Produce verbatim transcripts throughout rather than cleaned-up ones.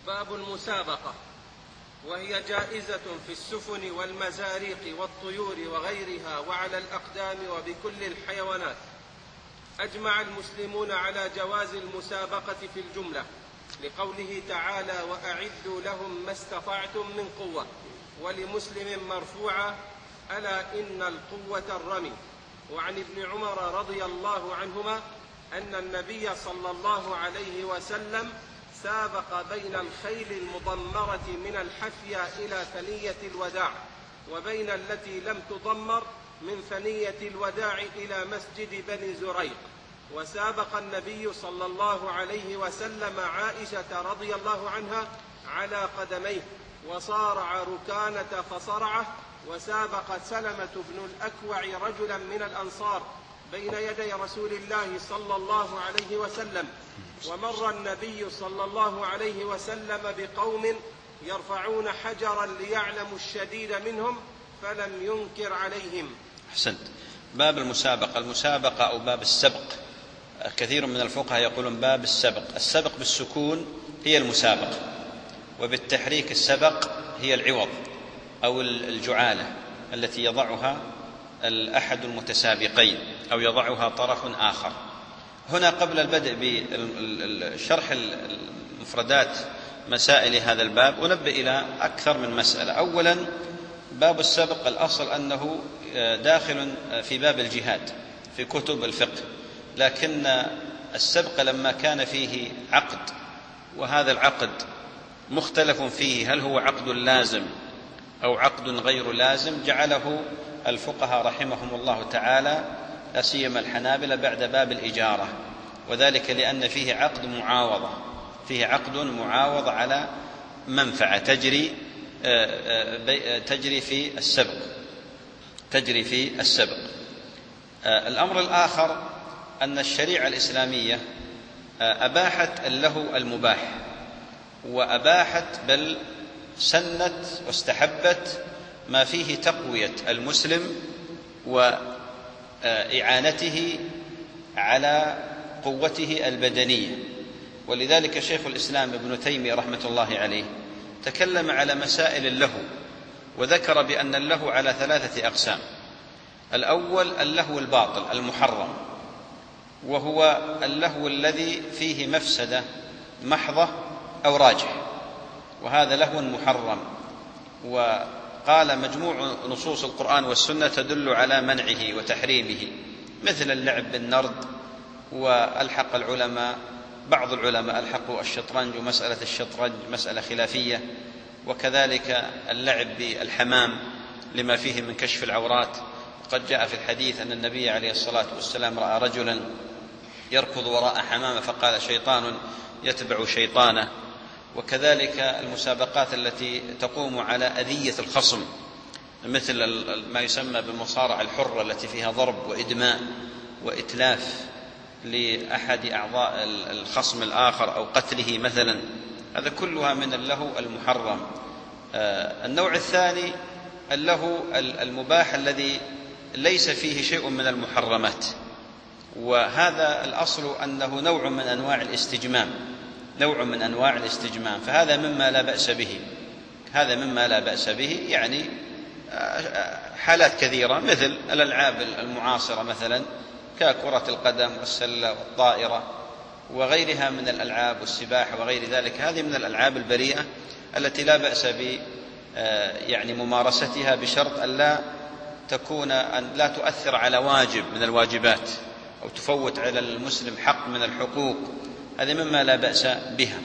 باب المسابقة، وهي جائزة في السفن والمزاريق والطيور وغيرها وعلى الأقدام وبكل الحيوانات. أجمع المسلمون على جواز المسابقة في الجملة، لقوله تعالى: وأعدوا لهم ما استطعتم من قوة. ولمسلم مرفوعة: ألا إن القوة الرمي. وعن ابن عمر رضي الله عنهما أن النبي صلى الله عليه وسلم سابق بين الخيل المضمرة من الحفيا إلى ثنية الوداع، وبين التي لم تضمر من ثنية الوداع إلى مسجد بني زريق. وسابق النبي صلى الله عليه وسلم عائشة رضي الله عنها على قدميه، وصارع ركانة فصرعه. وسابق سلمة بن الأكوع رجلا من الأنصار بين يدي رسول الله صلى الله عليه وسلم. ومر النبي صلى الله عليه وسلم بقوم يرفعون حجرا ليعلموا الشديد منهم فلم ينكر عليهم. أحسنت. باب المسابقة. المسابقة أو باب السبق، كثير من الفقهاء يقولون باب السبق. السبق بالسكون هي المسابقة، وبالتحريك السبق هي العوض أو الجعالة التي يضعها الأحد المتسابقين أو يضعها طرف آخر. هنا قبل البدء بشرح المفردات مسائل هذا الباب أنبه إلى أكثر من مسألة. أولا، باب السبق الأصل أنه داخل في باب الجهاد في كتب الفقه، لكن السبق لما كان فيه عقد، وهذا العقد مختلف فيه هل هو عقد لازم أو عقد غير لازم، جعله الفقهاء رحمهم الله تعالى لا سيما الحنابلة بعد باب الإجارة، وذلك لأن فيه عقد معاوضة، فيه عقد معاوضة على منفعة تجري تجري في السبق تجري في السبق. الأمر الآخر أن الشريعة الإسلامية أباحت اللهو المباح، وأباحت بل سنت واستحبت ما فيه تقوية المسلم وإعانته على قوته البدنية. ولذلك شيخ الإسلام ابن تيمية رحمة الله عليه تكلم على مسائل اللهو، وذكر بأن اللهو على ثلاثة أقسام. الأول اللهو الباطل المحرم، وهو اللهو الذي فيه مفسدة محضة أو راجح، وهذا لهو محرم، وقال مجموع نصوص القرآن والسنة تدل على منعه وتحريمه، مثل اللعب بالنرد. وألحق العلماء بعض العلماء ألحقوا الشطرنج ومسألة الشطرنج مسألة خلافية، وكذلك اللعب بالحمام لما فيه من كشف العورات. قد جاء في الحديث أن النبي عليه الصلاة والسلام رأى رجلا يركض وراء حمامة فقال شيطان يتبع شيطانه. وكذلك المسابقات التي تقوم على أذية الخصم، مثل ما يسمى بالمصارعة الحرة التي فيها ضرب وإدماء وإتلاف لأحد أعضاء الخصم الآخر أو قتله مثلا، هذا كلها من اللهو المحرم. النوع الثاني اللهو المباح الذي ليس فيه شيء من المحرمات، وهذا الأصل أنه نوع من أنواع الاستجمام نوع من أنواع الاستجمام فهذا مما لا بأس به هذا مما لا بأس به يعني حالات كثيرة، مثل الألعاب المعاصرة مثلا ككرة القدم والسلة والطائرة وغيرها من الألعاب والسباحة وغير ذلك. هذه من الألعاب البريئة التي لا بأس ب يعني ممارستها، بشرط أن لا تكون أن لا تؤثر على واجب من الواجبات أو تفوت على المسلم حق من الحقوق، هذه مما لا بأس بها.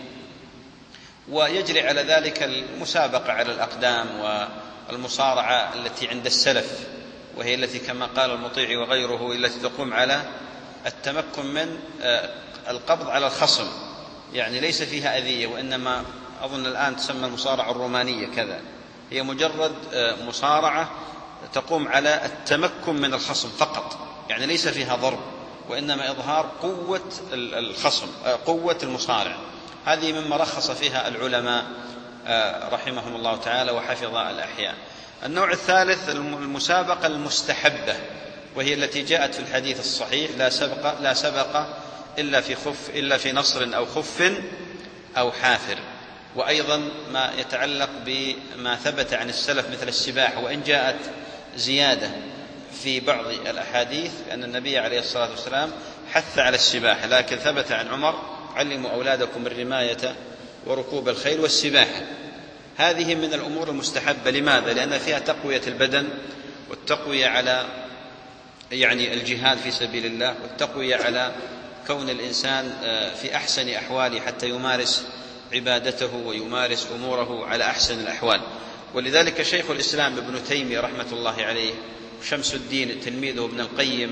ويجري على ذلك المسابقة على الأقدام والمصارعة التي عند السلف، وهي التي كما قال المطيع وغيره التي تقوم على التمكن من القبض على الخصم، يعني ليس فيها أذية، وإنما أظن الآن تسمى المصارعة الرومانية كذا، هي مجرد مصارعة تقوم على التمكن من الخصم فقط، يعني ليس فيها ضرب، وإنما إظهار قوة الخصم قوة المصارع. هذه مما رخص فيها العلماء رحمهم الله تعالى وحفظ الأحياء. النوع الثالث المسابقة المستحبة، وهي التي جاءت في الحديث الصحيح: لا سبق لا سبق إلا في خف إلا في نصر أو خف أو حافر. وأيضا ما يتعلق بما ثبت عن السلف مثل السباحة، وإن جاءت زيادة في بعض الأحاديث أن النبي عليه الصلاة والسلام حث على السباحة، لكن ثبت عن عمر: علموا أولادكم الرماية وركوب الخيل والسباحة. هذه من الأمور المستحبة. لماذا؟ لأن فيها تقوية البدن، والتقوية على يعني الجهاد في سبيل الله، والتقوية على كون الإنسان في أحسن أحواله حتى يمارس عبادته ويمارس أموره على أحسن الأحوال. ولذلك شيخ الإسلام ابن تيمية رحمة الله عليه شمس الدين تلميذه ابن القيم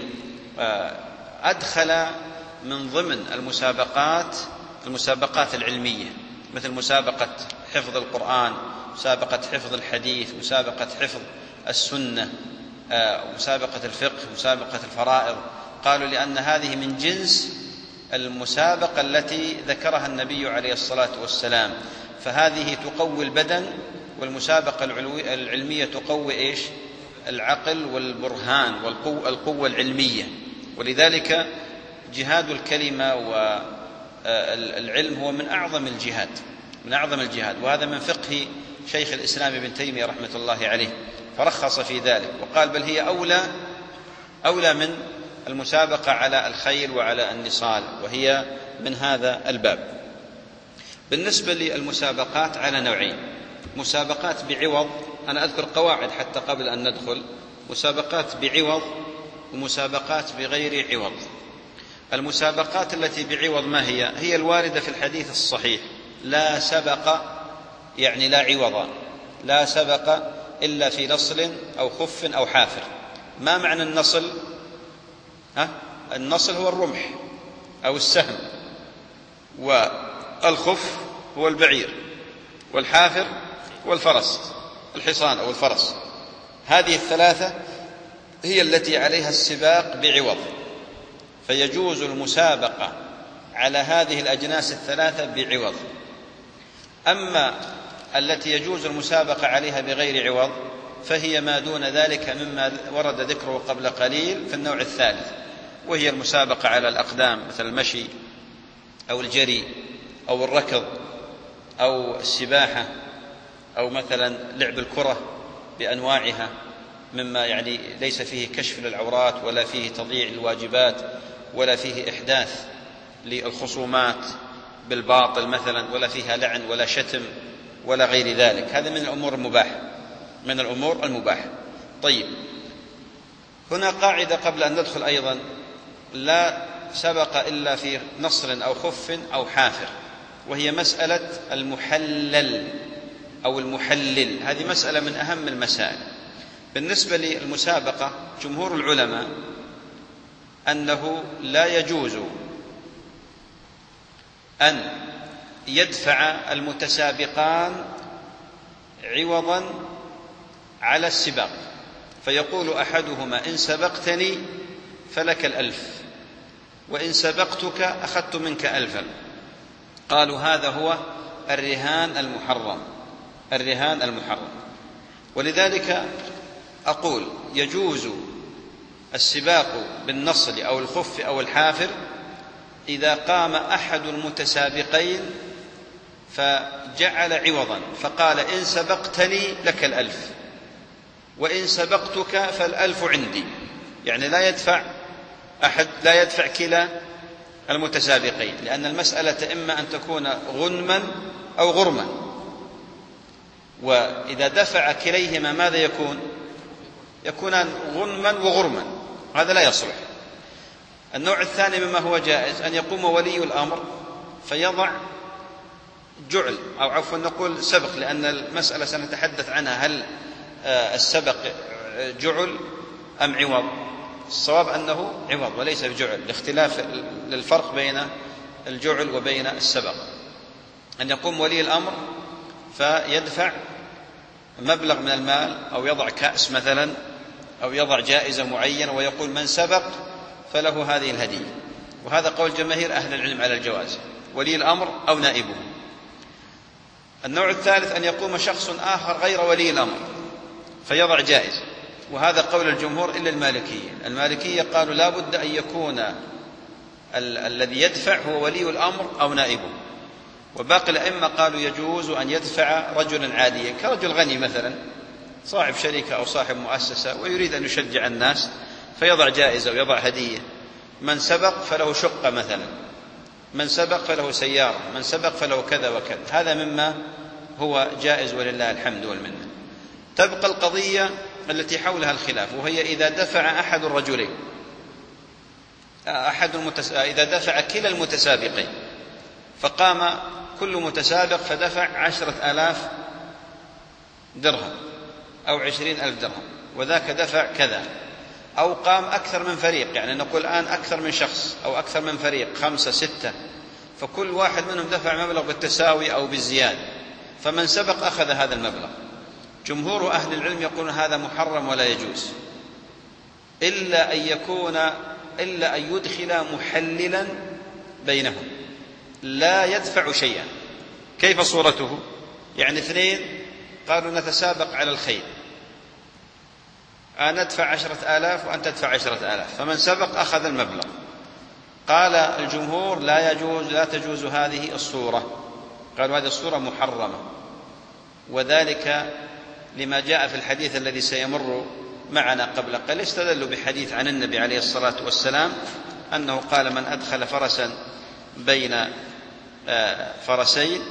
أدخل من ضمن المسابقات المسابقات العلمية، مثل مسابقة حفظ القرآن، مسابقة حفظ الحديث، مسابقة حفظ السنة، مسابقة الفقه، مسابقة الفرائض. قالوا لأن هذه من جنس المسابقة التي ذكرها النبي عليه الصلاة والسلام، فهذه تقوي البدن، والمسابقة العلمية تقوي إيش؟ العقل والبرهان والقوة العلمية. ولذلك جهاد الكلمة والعلم هو من أعظم الجهاد من أعظم الجهاد وهذا من فقه شيخ الإسلام ابن تيمية رحمة الله عليه، فرخص في ذلك وقال: بل هي أولى أولى من المسابقة على الخيل وعلى النصال، وهي من هذا الباب. بالنسبة للمسابقات على نوعين: مسابقات بعوض، أنا أذكر قواعد حتى قبل أن ندخل، مسابقات بعوض ومسابقات بغير عوض. المسابقات التي بعوض ما هي؟ هي الواردة في الحديث الصحيح: لا سبق، يعني لا عوض، لا سبق إلا في نصل أو خف أو حافر. ما معنى النصل؟ ها؟ النصل هو الرمح أو السهم، والخف هو البعير، والحافر هو الفرس، الحصان أو الفرس. هذه الثلاثة هي التي عليها السباق بعوض، فيجوز المسابقة على هذه الأجناس الثلاثة بعوض. أما التي يجوز المسابقة عليها بغير عوض فهي ما دون ذلك مما ورد ذكره قبل قليل في النوع الثالث، وهي المسابقة على الأقدام مثل المشي أو الجري أو الركض أو السباحة أو مثلا لعب الكرة بأنواعها، مما يعني ليس فيه كشف للعورات ولا فيه تضييع الواجبات ولا فيه إحداث للخصومات بالباطل مثلا، ولا فيها لعن ولا شتم ولا غير ذلك. هذا من الأمور المباحة من الأمور المباحة. طيب، هنا قاعدة قبل أن ندخل أيضا: لا سبق إلا في نصر أو خف أو حافر، وهي مسألة المحلل أو المحلل. هذه مسألة من أهم المسائل. بالنسبة للمسابقة جمهور العلماء أنه لا يجوز أن يدفع المتسابقان عوضا على السباق، فيقول أحدهما: إن سبقتني فلك الألف، وإن سبقتك أخذت منك ألفا. قالوا هذا هو الرهان المحرم الرهان المحرم ولذلك أقول يجوز السباق بالنصل أو الخف أو الحافر إذا قام أحد المتسابقين فجعل عوضا فقال: إن سبقتني لك الألف، وإن سبقتك فالألف عندي. يعني لا يدفع أحد لا يدفع كلا المتسابقين، لأن المسألة إما أن تكون غنما أو غرما، وإذا دفع كليهما ماذا يكون؟ يكونان غنما وغرما، هذا لا يصلح. النوع الثاني مما هو جائز أن يقوم ولي الأمر فيضع جعل، أو عفوا نقول سبق، لأن المسألة سنتحدث عنها: هل السبق جعل أم عوض؟ الصواب أنه عوض وليس بجعل، لاختلاف للفرق بين الجعل وبين السبق. أن يقوم ولي الأمر فيدفع مبلغ من المال أو يضع كأس مثلا أو يضع جائزة معينة ويقول: من سبق فله هذه الهدية. وهذا قول جماهير أهل العلم على الجواز، ولي الأمر أو نائبه. النوع الثالث أن يقوم شخص آخر غير ولي الأمر فيضع جائزة، وهذا قول الجمهور إلا المالكية. المالكية قالوا لا بد أن يكون ال- الذي يدفع هو ولي الأمر أو نائبه. وباقي الأئمة قالوا يجوز أن يدفع رجلا عاديا كرجل غني مثلا صاحب شركة أو صاحب مؤسسة ويريد أن يشجع الناس فيضع جائزة ويضع هدية. من سبق فله شقة مثلا، من سبق فله سيارة، من سبق فله كذا وكذا، هذا مما هو جائز ولله الحمد والمنة. تبقى القضية التي حولها الخلاف، وهي إذا دفع أحد الرجلين أحد المتس... إذا دفع كلا المتسابقين، فقام كل متسابق فدفع عشرة آلاف درهم أو عشرين ألف درهم وذاك دفع كذا، أو قام أكثر من فريق، يعني نقول الآن أكثر من شخص أو أكثر من فريق خمسة ستة، فكل واحد منهم دفع مبلغ بالتساوي أو بالزيادة، فمن سبق أخذ هذا المبلغ. جمهور أهل العلم يقولون هذا محرم ولا يجوز إلا أن يكون إلا أن يدخل محللا بينهم لا يدفع شيئا. كيف صورته؟ يعني اثنين قالوا نتسابق على الخيل، أنا أدفع عشرة آلاف وأنت تدفع عشرة آلاف، فمن سبق أخذ المبلغ. قال الجمهور لا يجوز لا تجوز هذه الصورة، قالوا هذه الصورة محرمة، وذلك لما جاء في الحديث الذي سيمر معنا قبل قليل. استدلوا بحديث عن النبي عليه الصلاة والسلام أنه قال من أدخل فرسا بين فرسين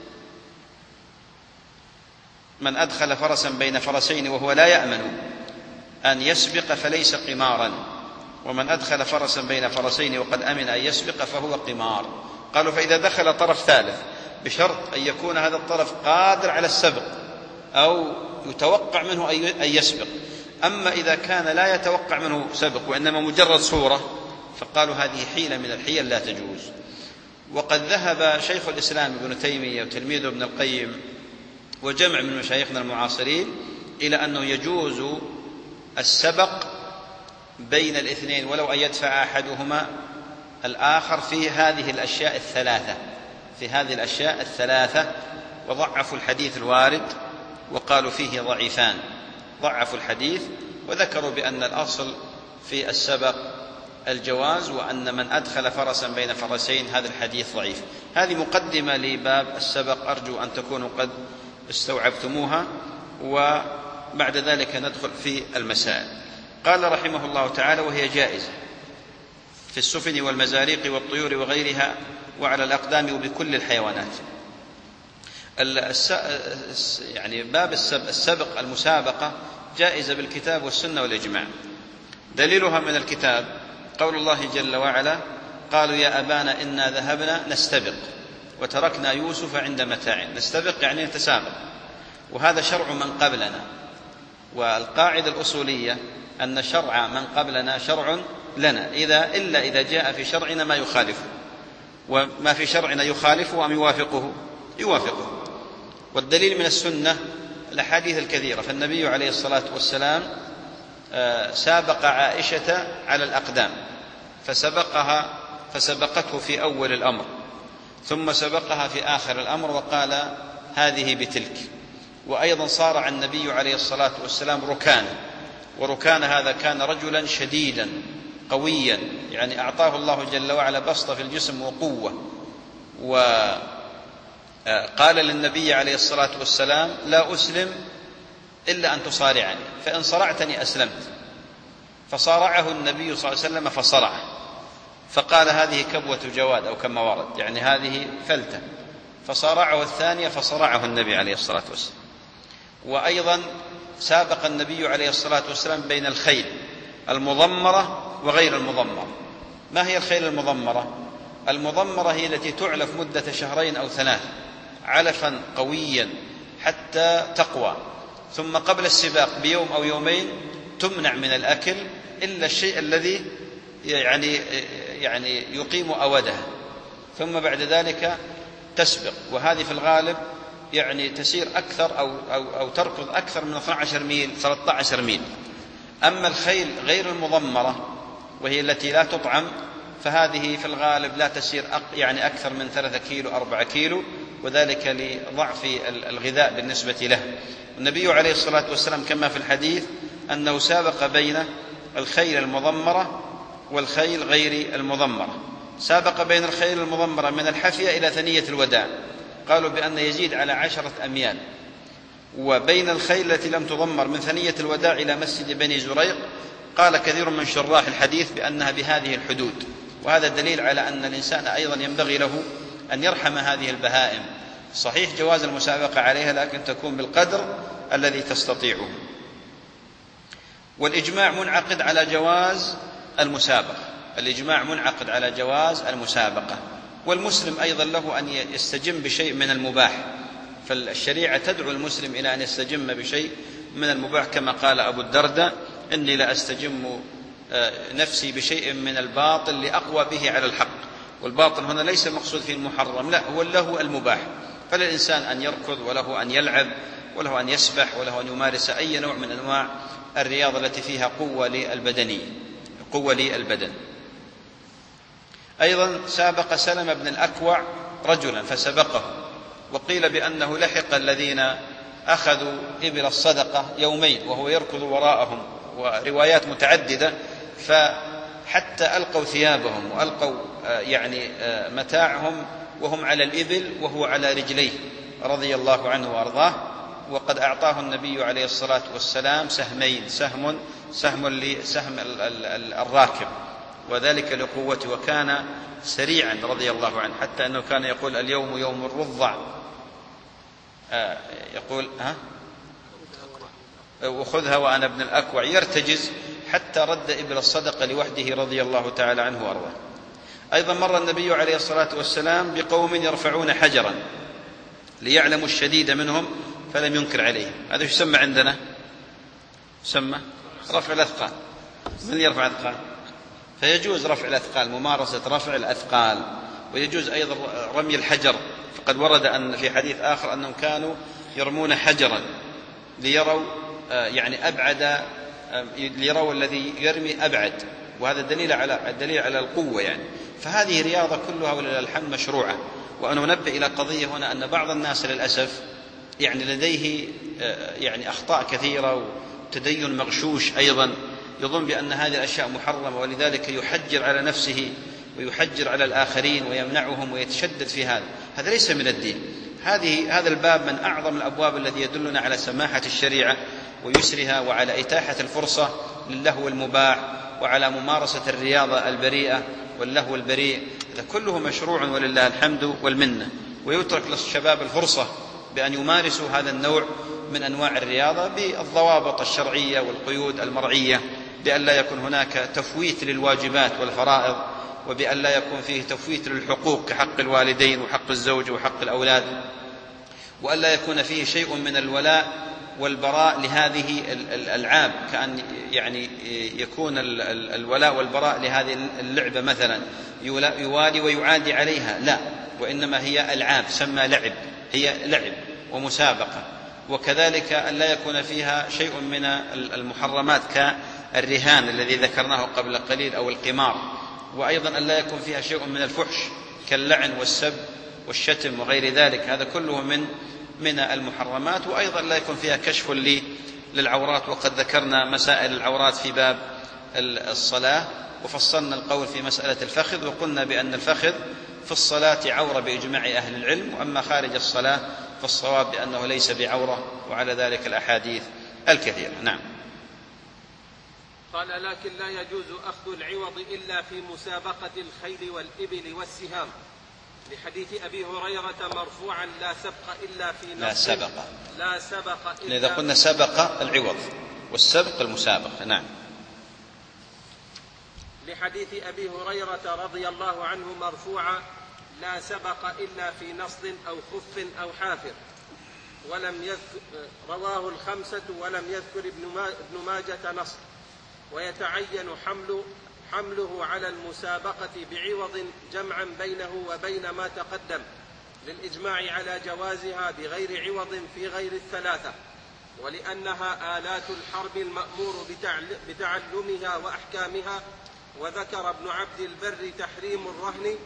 من أدخل فرسا بين فرسين وهو لا يأمن أن يسبق فليس قمارا، ومن أدخل فرسا بين فرسين وقد أمن أن يسبق فهو قمار. قالوا فإذا دخل طرف ثالث بشرط أن يكون هذا الطرف قادر على السبق أو يتوقع منه أن يسبق، أما إذا كان لا يتوقع منه سبق وإنما مجرد صورة فقالوا هذه حيلة من الحيل لا تجوز. وقد ذهب شيخ الإسلام ابن تيمية وتلميذه ابن القيم وجمع من مشايخنا المعاصرين إلى أنه يجوز السبق بين الاثنين ولو أن يدفع أحدهما الآخر في هذه الأشياء الثلاثة في هذه الأشياء الثلاثة وضعفوا الحديث الوارد وقالوا فيه ضعيفان، ضعفوا الحديث وذكروا بأن الأصل في السبق الجواز، وأن من أدخل فرسا بين فرسين هذا الحديث ضعيف. هذه مقدمة لباب السبق، أرجو أن تكونوا قد استوعبتموها، وبعد ذلك ندخل في المسائل. قال رحمه الله تعالى وهي جائزة في السفن والمزاريق والطيور وغيرها وعلى الأقدام وبكل الحيوانات. يعني باب السبق المسابقة جائزة بالكتاب والسنة والإجماع. دليلها من الكتاب قول الله جل وعلا قالوا يا أبانا إنا ذهبنا نستبق وتركنا يوسف عند متاعنا. نستبق يعني نتسابق، وهذا شرع من قبلنا، والقاعدة الأصولية أن شرع من قبلنا شرع لنا إذا إلا إذا جاء في شرعنا ما يخالفه، وما في شرعنا يخالفه أم يوافقه يوافقه. والدليل من السنة الأحاديث الكثيرة، فالنبي عليه الصلاة والسلام سابق عائشة على الأقدام فسبقها فسبقته في أول الأمر، ثم سبقها في آخر الأمر وقال هذه بتلك. وأيضا صارع النبي عليه الصلاة والسلام ركانا، وركان هذا كان رجلا شديدا قويا، يعني أعطاه الله جل وعلا بسطة في الجسم وقوة. وقال للنبي عليه الصلاة والسلام لا أسلم إلا أن تصارعني، فإن صرعتني أسلمت. فصارعه النبي صلى الله عليه وسلم فصرعه، فقال هذه كبوة جواد أو كما ورد، يعني هذه فلتة، فصارعه الثانية فصرعه النبي عليه الصلاة والسلام. وأيضا سابق النبي عليه الصلاة والسلام بين الخيل المضمرة وغير المضمرة. ما هي الخيل المضمرة؟ المضمرة هي التي تعلف مدة شهرين أو ثلاث علفا قويا حتى تقوى، ثم قبل السباق بيوم أو يومين تمنع من الأكل إلا الشيء الذي يعني يعني يقيم أودها، ثم بعد ذلك تسبق. وهذه في الغالب يعني تسير أكثر أو, أو, أو تركض أكثر من اثني عشر ميل ثلاثة عشر ميل. أما الخيل غير المضمرة وهي التي لا تطعم فهذه في الغالب لا تسير يعني أكثر من ثلاثة كيلو أربعة كيلو، وذلك لضعف الغذاء بالنسبة له. النبي عليه الصلاة والسلام كما في الحديث أنه سابق بين الخيل المضمرة والخيل غير المضمرة. سابق بين الخيل المضمرة من الحفية إلى ثنية الوداع، قالوا بأن يزيد على عشرة أميال. وبين الخيل التي لم تضمر من ثنية الوداع إلى مسجد بني زريق قال كثير من شراح الحديث بأنها بهذه الحدود، وهذا دليل على أن الإنسان أيضا ينبغي له أن يرحم هذه البهائم. صحيح جواز المسابقة عليها، لكن تكون بالقدر الذي تستطيعه. والإجماع منعقد على جواز المسابقة، الإجماع منعقد على جواز المسابقة. والمسلم أيضا له أن يستجم بشيء من المباح، فالشريعة تدعو المسلم إلى أن يستجم بشيء من المباح، كما قال أبو الدرداء: إني لا أستجم نفسي بشيء من الباطل لأقوى به على الحق. والباطل هنا ليس المقصود فيه المحرم، لا، هو له المباح. فللإنسان أن يركض، وله أن يلعب، وله أن يسبح، وله أن يمارس أي نوع من أنواع الرياضة التي فيها قوة للبدنية، قوة للبدن. أيضا سابق سلمة بن الأكوع رجلا فسبقه، وقيل بأنه لحق الذين أخذوا إبل الصدقة يومين وهو يركض وراءهم، وروايات متعددة، فحتى ألقوا ثيابهم وألقوا يعني متاعهم وهم على الإبل وهو على رجليه رضي الله عنه وأرضاه. وقد أعطاه النبي عليه الصلاة والسلام سهمين، سهم سهم لسهم الراكب، وذلك لقوته، وكان سريعا رضي الله عنه، حتى أنه كان يقول: اليوم يوم الرضع، آه يقول ها وخذها وأنا ابن الأكوع، يرتجز حتى رد إبل الصدقة لوحده رضي الله تعالى عنه وأرضاه. أيضا مر النبي عليه الصلاة والسلام بقوم يرفعون حجرا ليعلموا الشديد منهم فلم ينكر عليهم. هذا يسمى عندنا يسمى رفع الأثقال. من يرفع الأثقال؟ فيجوز رفع الأثقال، ممارسة رفع الأثقال. ويجوز أيضا رمي الحجر، فقد ورد أن في حديث آخر أنهم كانوا يرمون حجرا ليروا يعني أبعد، ليروا الذي يرمي أبعد، وهذا دليل على الدليل على القوة يعني. فهذه رياضة كلها ولله الحمد مشروعة. وأنا أنبه إلى قضية هنا، أن بعض الناس للأسف يعني لديه يعني أخطاء كثيرة وتدين مغشوش أيضا، يظن بأن هذه الأشياء محرمة، ولذلك يحجر على نفسه ويحجر على الآخرين ويمنعهم ويتشدد في هذا. هذا ليس من الدين. هذه هذا الباب من أعظم الأبواب الذي يدلنا على سماحة الشريعة ويسرها، وعلى إتاحة الفرصة للهو المباح، وعلى ممارسة الرياضة البريئة واللهو البريء. هذا كله مشروع ولله الحمد والمنة. ويترك للشباب الفرصة بأن يمارسوا هذا النوع من أنواع الرياضة بالضوابط الشرعية والقيود المرعية، بأن لا يكون هناك تفويت للواجبات والفرائض، وبأن لا يكون فيه تفويت للحقوق كحق الوالدين وحق الزوج وحق الأولاد، وأن لا يكون فيه شيء من الولاء والبراء لهذه الألعاب، كأن يعني يكون الولاء والبراء لهذه اللعبة مثلا يوالي ويعادي عليها، لا، وإنما هي ألعاب سمى لعب، هي لعب ومسابقة. وكذلك أن لا يكون فيها شيء من المحرمات كالرهان الذي ذكرناه قبل قليل أو القمار. وأيضا أن لا يكون فيها شيء من الفحش كاللعن والسب والشتم وغير ذلك، هذا كله من من المحرمات. وأيضا لا يكون فيها كشف للعورات، وقد ذكرنا مسائل العورات في باب الصلاة، وفصلنا القول في مسألة الفخذ، وقلنا بأن الفخذ في الصلاة عورة بإجماع أهل العلم، وأما خارج الصلاة فالصواب بأنه ليس بعورة، وعلى ذلك الأحاديث الكثيرة. نعم. قال: لكن لا يجوز أخذ العوض إلا في مسابقة الخيل والإبل والسهام، لحديث أبي هريرة مرفوعا: لا سبق إلا في نصر. لا سبق لا سبق إلا إذا قلنا سبق العوض، والسبق المسابقة. نعم. لحديث أبي هريرة رضي الله عنه مرفوعا: لا سبق إلا في نصل أو خف أو حافر. ولم يذكر رواه الخمسة ولم يذكر ابن ماجة نص. ويتعين حمل حمله على المسابقة بعوض جمعا بينه وبين ما تقدم، للإجماع على جوازها بغير عوض في غير الثلاثة، ولأنها آلات الحرب المأمور بتعلمها وأحكامها. وذكر ابن عبد البر تحريم الرهن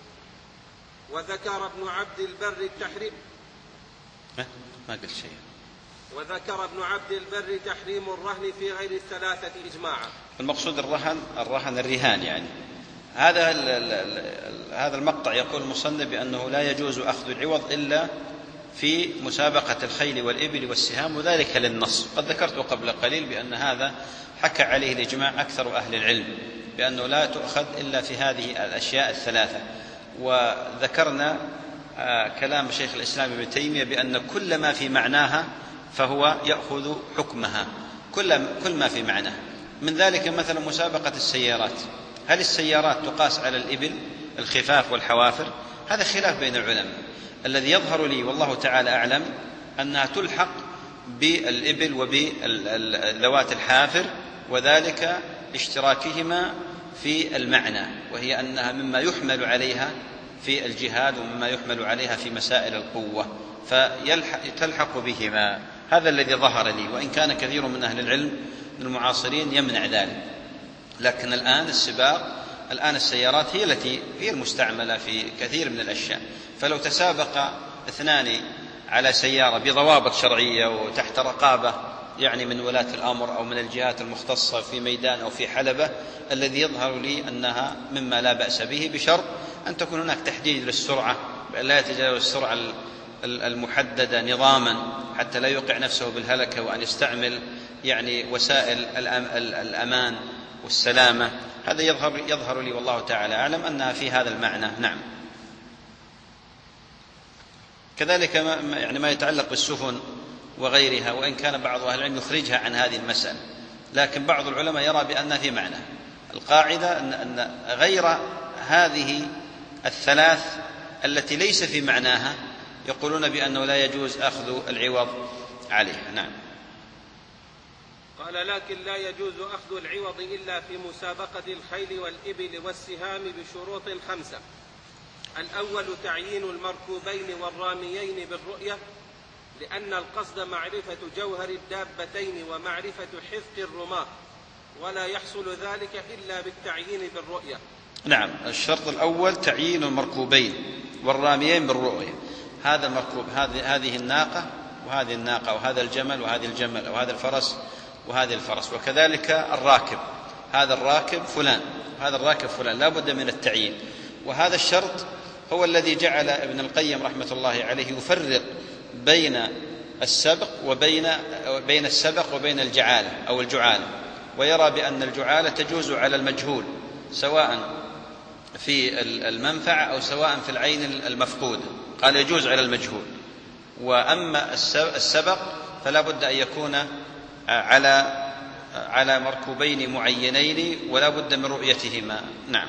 وذكر ابن عبد البر التحريم ما قلت شيء وذكر ابن عبد البر تحريم الرهن في غير الثلاثة إجماعا. المقصود الرهن الرهن الرهان يعني هذا هذا المقطع يقول المصنف بأنه لا يجوز أخذ العوض إلا في مسابقة الخيل والإبل والسهام، وذلك للنص. قد ذكرت قبل قليل بأن هذا حكى عليه الإجماع أكثر أهل العلم بأنه لا تؤخذ إلا في هذه الأشياء الثلاثة. وذكرنا كلام شيخ الإسلام ابن تيمية بأن كل ما في معناها فهو يأخذ حكمها، كل كل ما في معناها. من ذلك مثلا مسابقة السيارات، هل السيارات تقاس على الإبل الخفاف والحوافر؟ هذا خلاف بين العلماء. الذي يظهر لي والله تعالى أعلم أنها تلحق بالإبل وبذوات الحافر، وذلك لاشتراكهما في المعنى، وهي أنها مما يحمل عليها في الجهاد ومما يحمل عليها في مسائل القوة، فتلحق بهما. هذا الذي ظهر لي، وإن كان كثير من أهل العلم المعاصرين يمنع ذلك. لكن الآن السباق، الآن السيارات هي التي هي المستعملة في كثير من الأشياء. فلو تسابق اثنان على سيارة بضوابط شرعية وتحت رقابة يعني من ولاة الأمر أو من الجهات المختصة في ميدان أو في حلبة، الذي يظهر لي أنها مما لا بأس به، بشرط أن تكون هناك تحديد للسرعة، بأن لا يتجاوز السرعة المحددة نظاما حتى لا يوقع نفسه بالهلكة، وأن يستعمل يعني وسائل الأمان والسلامة. هذا يظهر, يظهر لي والله تعالى أعلم أنها في هذا المعنى. نعم. كذلك ما, يعني ما يتعلق بالسفن وغيرها، وإن كان بعض أهل العلم يخرجها عن هذه المسألة، لكن بعض العلماء يرى بأنها في معنى. القاعدة أن, أن غير هذه الثلاث التي ليس في معناها يقولون بأنه لا يجوز أخذ العوض عليها. نعم. قال: لكن لا يجوز أخذ العوض إلا في مسابقة الخيل والإبل والسهام بشروط خمسة. الأول تعيين المركوبين والراميين بالرؤية، لأن القصد معرفة جوهر الدابتين ومعرفة حذق الرماة، ولا يحصل ذلك إلا بالتعيين بالرؤية. نعم. الشرط الأول تعيين المركوبين والراميين بالرؤية. هذا المركوب، هذه الناقة وهذه الناقة، وهذا الجمل وهذه الجمل، وهذا الفرس وهذه الفرس، وكذلك الراكب، هذا الراكب فلان وهذا الراكب فلان، لا بد من التعيين. وهذا الشرط هو الذي جعل ابن القيم رحمة الله عليه يفرق بين السبق وبين بين السبق وبين الجعالة أو الجعالة، ويرى بأن الجعالة تجوز على المجهول سواء في المنفعة أو سواء في العين المفقودة، قال يجوز على المجهول. وأما السبق فلا بد أن يكون على على مركوبين معينين ولا بد من رؤيتهما. نعم.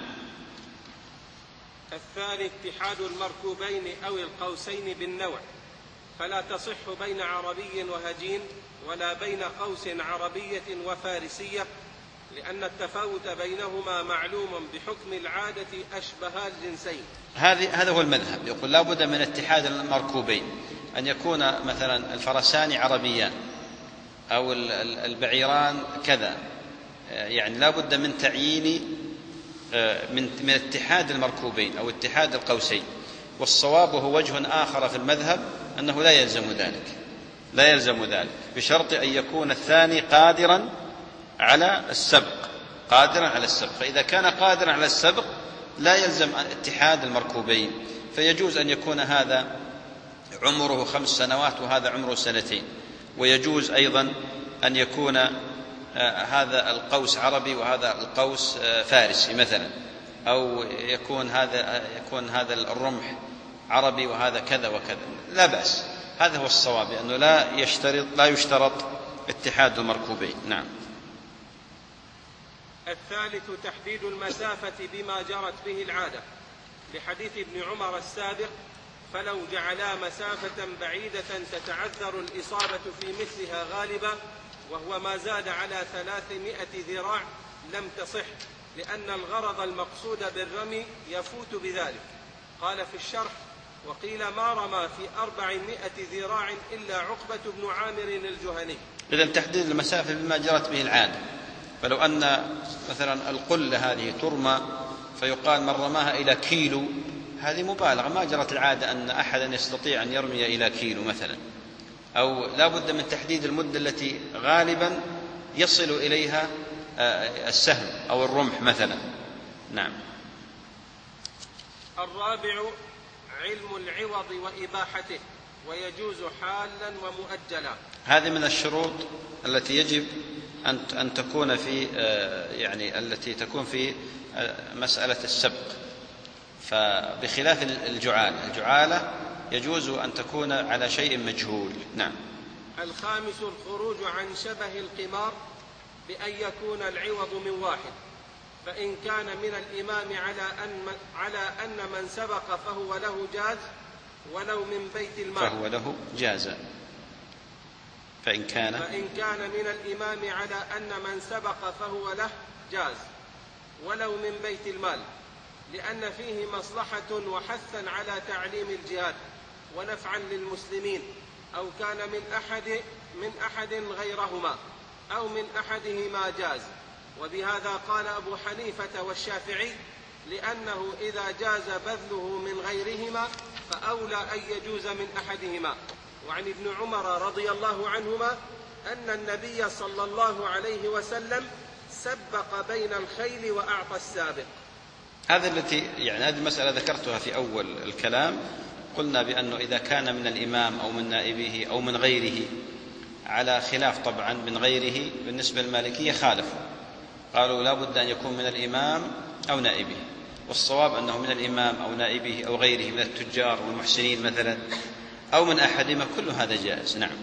الثاني اتحاد المركوبين أو القوسين بالنوع، فلا تصح بين عربي وهجين ولا بين قوس عربية وفارسية، لأن التفاوت بينهما معلوم بحكم العادة أشبه الجنسين. هذا هو المذهب، يقول لا بد من اتحاد المركوبين، أن يكون مثلا الفرسان عربيان أو البعيران كذا، يعني لا بد من تعيين من من اتحاد المركوبين أو اتحاد القوسين. والصواب هو وجه آخر في المذهب أنه لا يلزم ذلك، لا يلزم ذلك بشرط أن يكون الثاني قادرا على السبق، قادرا على السبق. فإذا كان قادرا على السبق لا يلزم اتحاد المركوبين، فيجوز أن يكون هذا عمره خمس سنوات وهذا عمره سنتين، ويجوز أيضا أن يكون هذا القوس عربي وهذا القوس فارسي مثلا، أو يكون هذا يكون هذا الرمح عربي وهذا كذا وكذا، لا بأس. هذا هو الصواب، لأنه لا يشترط لا يشترط اتحاد المركوبين. نعم. الثالث تحديد المسافة بما جرت به العادة، لحديث ابن عمر السابق: فلو جعلا مسافة بعيدة تتعذر الإصابة في مثلها غالبا، وهو ما زاد على ثلاثمائة ذراع، لم تصح، لأن الغرض المقصود بالرمي يفوت بذلك. قال في الشرح: وقيل ما رمى في أربعمائة ذراع إلا عقبة بن عامر الجهني. إذن تحديد المسافة بما جرت به العادة، فلو أن مثلا القلة هذه ترمى فيقال من رماها إلى كيلو، هذه مبالغة، ما جرت العادة أن أحدا يستطيع أن يرمي إلى كيلو مثلا. أو لا بد من تحديد المدة التي غالبا يصل إليها السهم أو الرمح مثلا. نعم. الرابع علم العوض وإباحته، ويجوز حالا ومؤجلا. هذه من الشروط التي يجب أن أن تكون في يعني التي تكون في مسألة السبق، فبخلاف الجعالة، الجعالة يجوز أن تكون على شيء مجهول. نعم. الخامس الخروج عن شبه القمار بأن يكون العوض من واحد، فإن كان من الإمام على أن على أن من سبق فهو له جاز ولو من بيت المال، فهو له جاز فإن كان فإن كان من الإمام على أن من سبق فهو له جاز ولو من بيت المال، لأن فيه مصلحة وحثا على تعليم الجهاد ونفعا للمسلمين، أو كان من أحد من أحد غيرهما أو من أحدهما جاز. وبهذا قال أبو حنيفة والشافعي، لأنه إذا جاز بذله من غيرهما فأولى أن يجوز من أحدهما. وعن ابن عمر رضي الله عنهما أن النبي صلى الله عليه وسلم سبق بين الخيل وأعطى السابق. هذا التي يعني هذه المسألة ذكرتها في أول الكلام، قلنا بأنه إذا كان من الإمام أو من نائبه أو من غيره، على خلاف طبعا من غيره بالنسبة للمالكية خالفوا، قالوا لا بد أن يكون من الإمام أو نائبه، والصواب أنه من الإمام أو نائبه أو غيره من التجار والمحسنين مثلا أو من أحدهما، كل هذا جائز. نعم.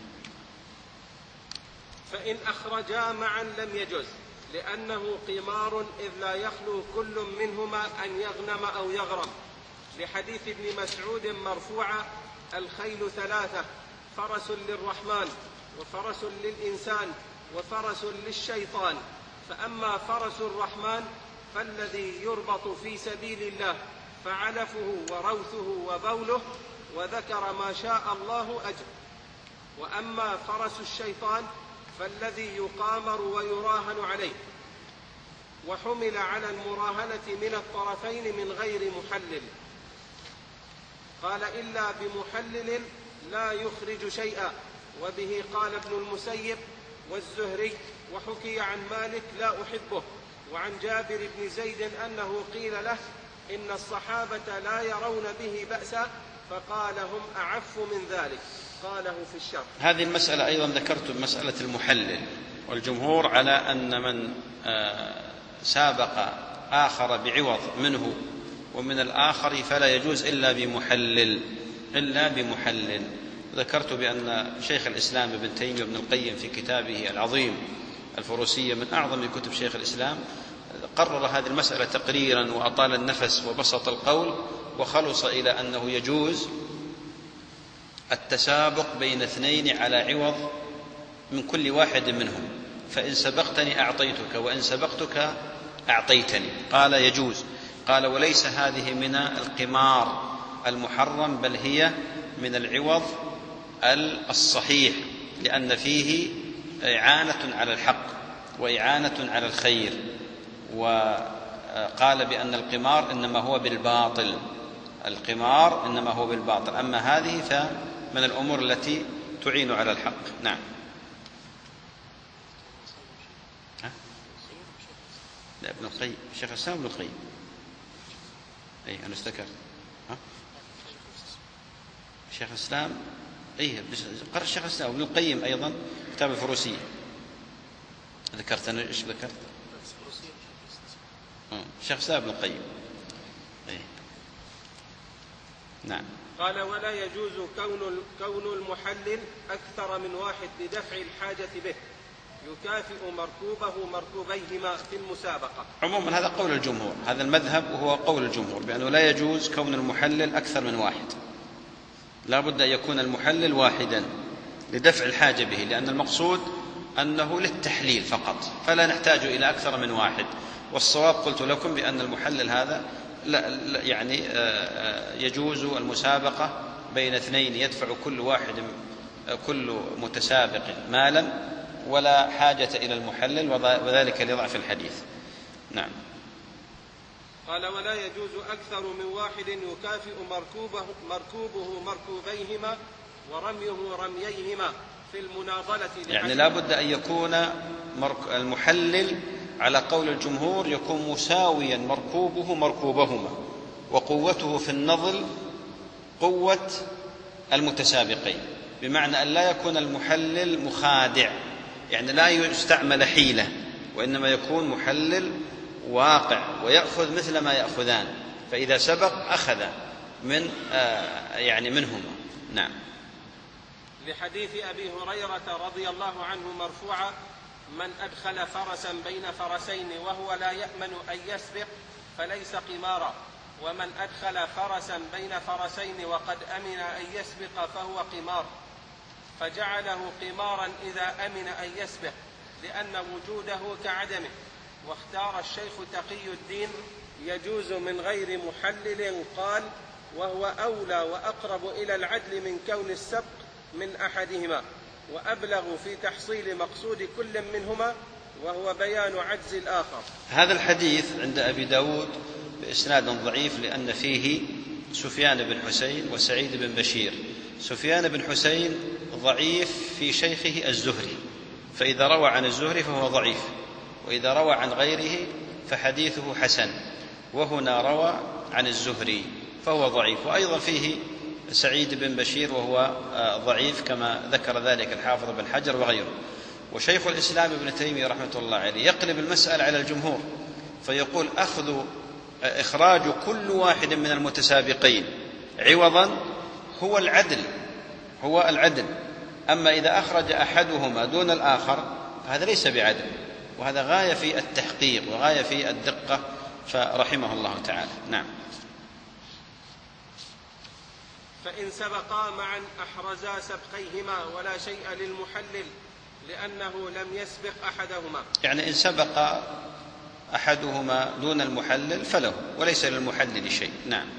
فإن أخرجا معا لم يجز، لأنه قمار إذ لا يخلو كل منهما أن يغنم أو يغرم، لحديث ابن مسعود مرفوعا: الخيل ثلاثة، فرس للرحمن وفرس للإنسان وفرس للشيطان، فأما فرس الرحمن فالذي يربط في سبيل الله فعلفه وروثه وبوله، وذكر ما شاء الله أجر. وأما فرس الشيطان فالذي يقامر ويراهن عليه، وحمل على المراهنة من الطرفين من غير محلل. قال: إلا بمحلل لا يخرج شيئا، وبه قال ابن المسيب والزهري، وحكي عن مالك لا أحبه. وعن جابر بن زيد أنه قيل له: إن الصحابة لا يرون به بأسا، فقال: هم أعف من ذلك. قاله في الشرح. هذه المسألة أيضا ذكرت مسألة المحلل، والجمهور على أن من سابق آخر بعوض منه ومن الآخر فلا يجوز إلا بمحلل إلا بمحلل. ذكرت بأن شيخ الإسلام ابن تيمية ابن القيم في كتابه العظيم الفروسية من أعظم كتب شيخ الإسلام قرر هذه المسألة تقريرا وأطال النفس وبسط القول، وخلص إلى أنه يجوز التسابق بين اثنين على عوض من كل واحد منهم، فإن سبقتني أعطيتك وإن سبقتك أعطيتني. قال يجوز. قال: وليس هذه من القمار المحرم، بل هي من العوض الصحيح، لأن فيه إعانة على الحق وإعانة على الخير. وقال بأن القمار إنما هو بالباطل، القمار إنما هو بالباطل، أما هذه فمن الأمور التي تعين على الحق. نعم. لا، ابن القيم، الشيخ الإسلام ابن القيم. أي أنا استذكرت. ها؟ الشيخ الإسلام، أي قرأ الشيخ الإسلام ابن القيم أيضا كتاب الفروسية. ذكرت أنا إيش ذكرت؟ الشيخ الإسلام ابن القيم. أي. نعم. قال: ولا يجوز كون كون المحلل أكثر من واحد لدفع الحاجة به، يكافئ مركوبه مركوبيهما في المسابقة. عموما هذا قول الجمهور، هذا المذهب وهو قول الجمهور بأنه لا يجوز كون المحلل أكثر من واحد، لا بد أن يكون المحلل واحدا لدفع الحاجة به، لأن المقصود أنه للتحليل فقط، فلا نحتاج إلى أكثر من واحد. والصواب قلت لكم بأن المحلل هذا لا يعني يجوز المسابقة بين اثنين يدفع كل واحد كل متسابق مالا، ولا حاجة إلى المحلل، وذلك لضعف الحديث. نعم. قال: ولا يجوز أكثر من واحد يكافئ مركوبه مركوبه مركوبيهما ورميه رمييهما في المناضلة. يعني لا بد أن يكون المحلل على قول الجمهور يكون مساويا مركوبه مركوبهما، وقوته في النضل قوة المتسابقين، بمعنى أن لا يكون المحلل مخادع، يعني لا يستعمل حيلة، وإنما يكون محلل واقع ويأخذ مثل ما يأخذان، فإذا سبق أخذ من آه يعني منهما. نعم. لحديث أبي هريرة رضي الله عنه مرفوعا: من أدخل فرسا بين فرسين وهو لا يأمن أن يسبق فليس قمارا، ومن أدخل فرسا بين فرسين وقد أمن أن يسبق فهو قمار، فجعله قمارا إذا أمن أن يسبق لأن وجوده كعدمه. واختار الشيخ تقي الدين: يجوز من غير محلل، قال: وهو أولى وأقرب إلى العدل من كون السبق من أحدهما، وأبلغ في تحصيل مقصود كل منهما، وهو بيان عجز الآخر. هذا الحديث عند أبي داود بإسناد ضعيف، لأن فيه سفيان بن حسين وسعيد بن بشير. سفيان بن حسين ضعيف في شيخه الزهري، فإذا روى عن الزهري فهو ضعيف، وإذا روى عن غيره فحديثه حسن، وهنا روى عن الزهري فهو ضعيف. وأيضا فيه سعيد بن بشير وهو ضعيف كما ذكر ذلك الحافظ بن حجر وغيره. وشيخ الإسلام ابن تيمية رحمة الله عليه يقلب المسألة على الجمهور، فيقول: أخذ إخراج كل واحد من المتسابقين عوضا هو العدل، هو العدل. أما إذا أخرج أحدهما دون الآخر فهذا ليس بعدل، وهذا غاية في التحقيق وغاية في الدقة، فرحمه الله تعالى. نعم. فإن سبقا معا أحرزا سبقيهما ولا شيء للمحلل لأنه لم يسبق أحدهما. يعني إن سبق أحدهما دون المحلل فله، وليس للمحلل شيء. نعم.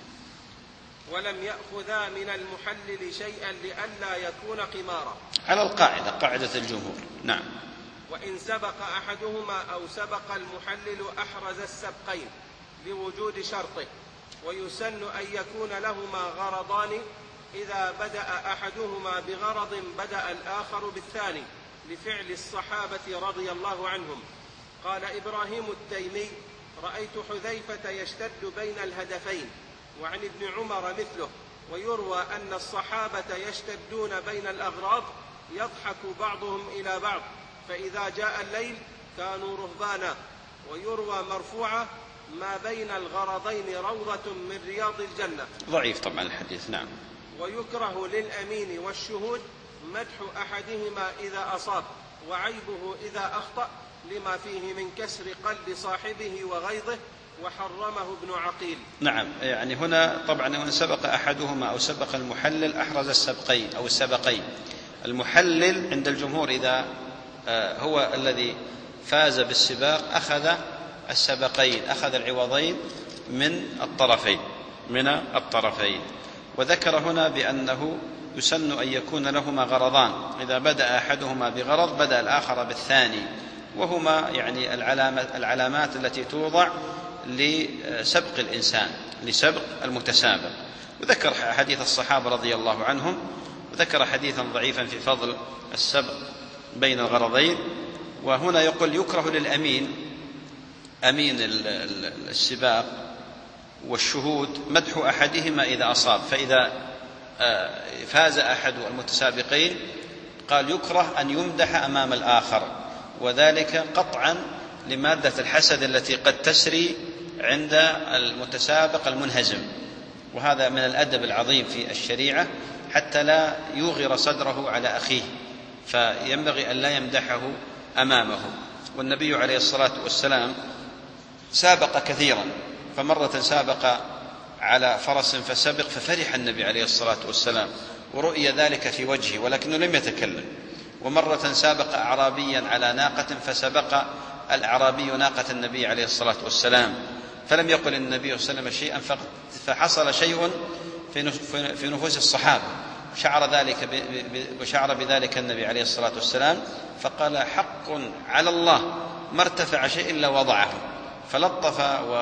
ولم يأخذا من المحلل شيئا لئلا يكون قمارا، على القاعدة، قاعدة الجمهور. نعم. وإن سبق أحدهما أو سبق المحلل أحرز السبقين لوجود شرطه. ويسن أن يكون لهما غرضان، إذا بدأ أحدهما بغرض بدأ الآخر بالثاني، لفعل الصحابة رضي الله عنهم. قال إبراهيم التيمي: رأيت حذيفة يشتد بين الهدفين، وعن ابن عمر مثله. ويروى أن الصحابة يشتدون بين الأغراض، يضحك بعضهم إلى بعض، فإذا جاء الليل كانوا رهبانا. ويروى مرفوعة: ما بين الغرضين روضة من رياض الجنة. ضعيف طبعا الحديث. نعم. ويكره للأمين والشهود مدح أحدهما إذا أصاب وعيبه إذا أخطأ، لما فيه من كسر قلب صاحبه وغيظه، وحرمه ابن عقيل. نعم. يعني هنا طبعا إن سبق أحدهما أو سبق المحلل أحرز السبقين أو السبقين. المحلل عند الجمهور إذا هو الذي فاز بالسباق أخذ السبقين، أخذ العوضين من الطرفين من الطرفين وذكر هنا بأنه يسن أن يكون لهما غرضان، إذا بدأ أحدهما بغرض بدأ الآخر بالثاني، وهما يعني العلامات, العلامات التي توضع لسبق الإنسان، لسبق المتسابق. وذكر حديث الصحابة رضي الله عنهم، وذكر حديثا ضعيفا في فضل السبق بين الغرضين. وهنا يقول: يكره للأمين، أمين السباق والشهود، مدح أحدهما إذا أصاب. فإذا فاز أحد المتسابقين قال يكره أن يمدح أمام الآخر، وذلك قطعا لمادة الحسد التي قد تسري عند المتسابق المنهزم. وهذا من الأدب العظيم في الشريعة، حتى لا يوغر صدره على أخيه، فينبغي أن لا يمدحه أمامه. والنبي عليه الصلاة والسلام سابق كثيرا، فمرة سابق على فرس فسبق ففرح النبي عليه الصلاة والسلام، ورؤي ذلك في وجهه ولكنه لم يتكلم. ومرة سابق أعرابيا على ناقة فسبق الأعرابي ناقة النبي عليه الصلاة والسلام، فلم يقل النبي صلى الله عليه وسلم شيئا، فحصل شيء في نفوس الصحابة، شعر ذلك وشعر بذلك النبي عليه الصلاة والسلام، فقال: حق على الله ما ارتفع شيء إلا وضعه، فلطف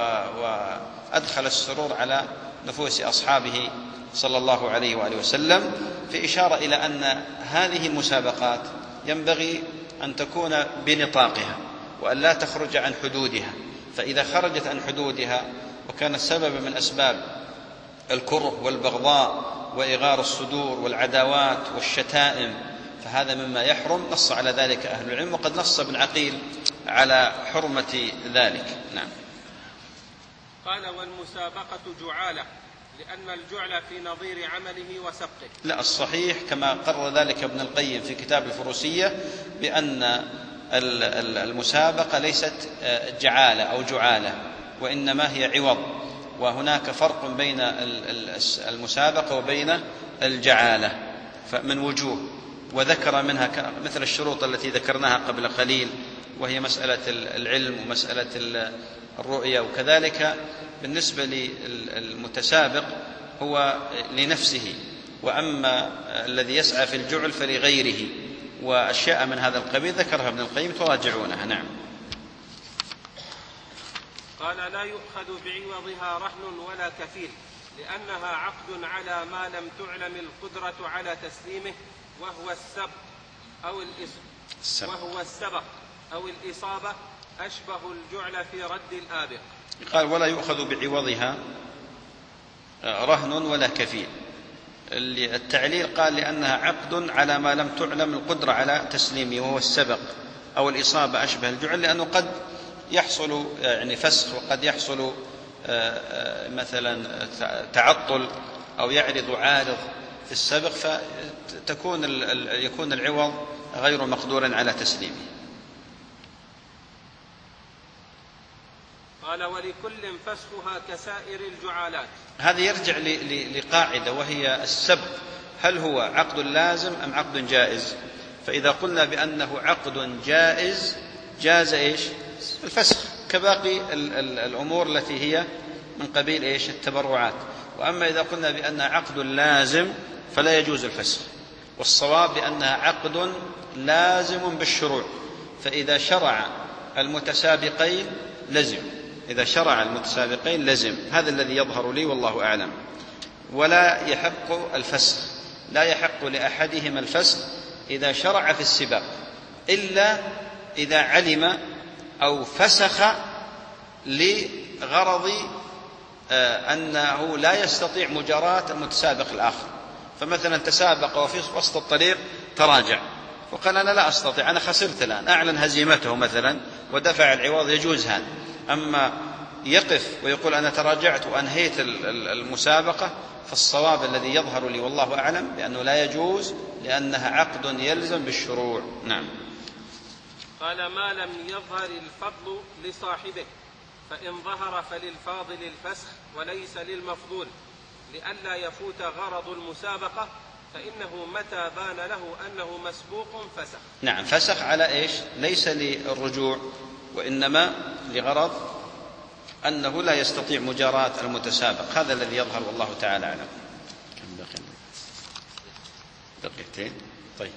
وأدخل السرور على نفوس أصحابه صلى الله عليه وآله وسلم، في إشارة إلى أن هذه المسابقات ينبغي أن تكون بنطاقها وأن لا تخرج عن حدودها، فإذا خرجت عن حدودها وكان سببا من أسباب الكره والبغضاء وإغار الصدور والعداوات والشتائم، فهذا مما يحرم. نص على ذلك أهل العلم، وقد نص ابن عقيل على حرمة ذلك. نعم. قال: والمسابقة جعالة، لأن الجعل في نظير عمله وسبقه. لا، الصحيح كما قرر ذلك ابن القيم في كتاب الفروسية بأن المسابقة ليست جعالة أو جعالة، وإنما هي عوض، وهناك فرق بين المسابقة وبين الجعالة من وجوه، وذكر منها مثل الشروط التي ذكرناها قبل قليل، وهي مسألة العلم ومسألة الرؤية. وكذلك بالنسبة للمتسابق هو لنفسه، وأما الذي يسعى في الجعل فلغيره، وأشياء من هذا القبيل ذكرها ابن القيم تراجعونها. نعم. قال: لا يؤخذ بعوضها رهن ولا كفيل، لأنها عقد على ما لم تعلم القدرة على تسليمه، وهو السبق أو الإص... وهو السبق أو الإصابة، أشبه الجعل في رد الآبق. قال: ولا يؤخذ بعوضها رهن ولا كفيل. التعليل قال: لأنها عقد على ما لم تعلم القدرة على تسليمه، وهو السبق أو الإصابة أشبه الجعل، لأنه قد يحصل يعني فسخ، وقد يحصل مثلا تعطل أو يعرض عارض في السبق، فتكون يكون العوض غير مقدور على تسليمه. قال: ولكل فسخها كسائر الجعالات. هذا يرجع لقاعدة، وهي السبق هل هو عقد لازم أم عقد جائز؟ فإذا قلنا بأنه عقد جائز جاز إيش؟ الفسخ كباقي الأمور التي هي من قبيل إيش؟ التبرعات. وأما إذا قلنا بأنها عقد لازم فلا يجوز الفسخ، والصواب بأنها عقد لازم بالشروع، فإذا شرع المتسابقين لزم، إذا شرع المتسابقين لزم. هذا الذي يظهر لي والله أعلم. ولا يحق الفسخ، لا يحق لأحدهما الفسخ إذا شرع في السباق، إلا إذا علم أو فسخ لغرض أنه لا يستطيع مجاراة المتسابق الآخر. فمثلا تسابق وفي وسط الطريق تراجع وقال: أنا لا أستطيع، أنا خسرت الآن، أعلن هزيمته مثلا ودفع العوض، يجوز هذا. أما يقف ويقول: أنا تراجعت وأنهيت المسابقة، فالصواب الذي يظهر لي والله أعلم بأنه لا يجوز، لأنها عقد يلزم بالشروع. نعم. قال: ما لم يظهر الفضل لصاحبه، فإن ظهر فللفاضل الفسخ وليس للمفضول، لئلا يفوت غرض المسابقة، فإنه متى بان له أنه مسبوق فسخ. نعم، فسخ على إيش؟ ليس للرجوع، وإنما لغرض أنه لا يستطيع مجاراة المتسابق. هذا الذي يظهر والله تعالى أعلم. كم بقي؟ دقيقتين. طيب.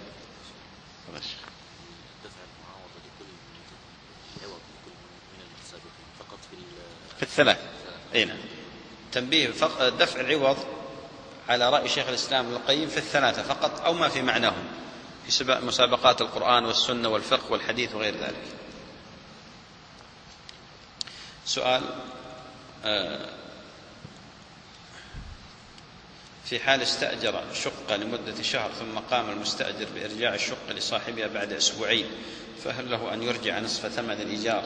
في الثلاث. أين تنبيه دفع العوض على رأي شيخ الإسلام ابن القيم في الثلاثة فقط، أو ما في معناهم في مسابقات القرآن والسنة والفقه والحديث وغير ذلك. سؤال: في حال استأجر شقة لمدة شهر ثم قام المستأجر بإرجاع الشقة لصاحبها بعد أسبوعين، فهل له أن يرجع نصف ثمن الإيجار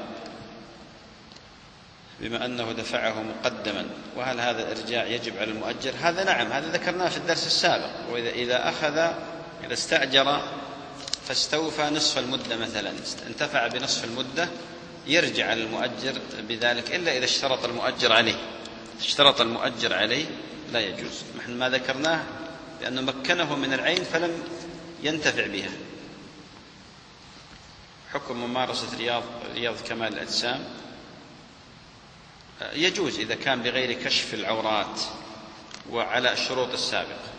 بما أنه دفعه مقدما؟ وهل هذا الإرجاع يجب على المؤجر؟ هذا نعم، هذا ذكرناه في الدرس السابق. وإذا إذا أخذ إذا استأجر فاستوفى نصف المدة مثلا، انتفع بنصف المدة، يرجع على المؤجر بذلك، إلا إذا اشترط المؤجر عليه. اشترط المؤجر عليه لا يجوز. نحن ما ذكرناه لأنه مكنه من العين فلم ينتفع بها. حكم ممارسة رياض رياض كمال الأجسام يجوز إذا كان بغير كشف العورات وعلى الشروط السابقة.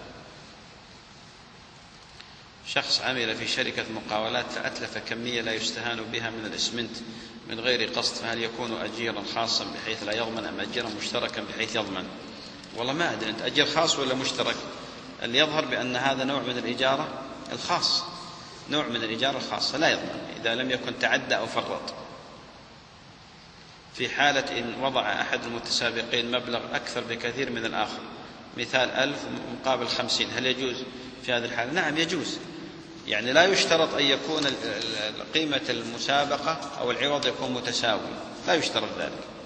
شخص عمل في شركة مقاولات فأتلف كمية لا يستهان بها من الإسمنت من غير قصد، فهل يكون أجيرا خاصا بحيث لا يضمن أم أجيرا مشتركا بحيث يضمن؟ والله ما أدري، أنت أجير خاص ولا مشترك؟ اللي يظهر بأن هذا نوع من الإجارة الخاص، نوع من الإجارة الخاصة، لا يضمن إذا لم يكن تعدى أو فرط. في حالة إن وضع أحد المتسابقين مبلغ أكثر بكثير من الآخر، مثال ألف مقابل خمسين، هل يجوز في هذه الحالة؟ نعم يجوز، يعني لا يشترط أن يكون قيمة المسابقة أو العوض يكون متساوي، لا يشترط ذلك.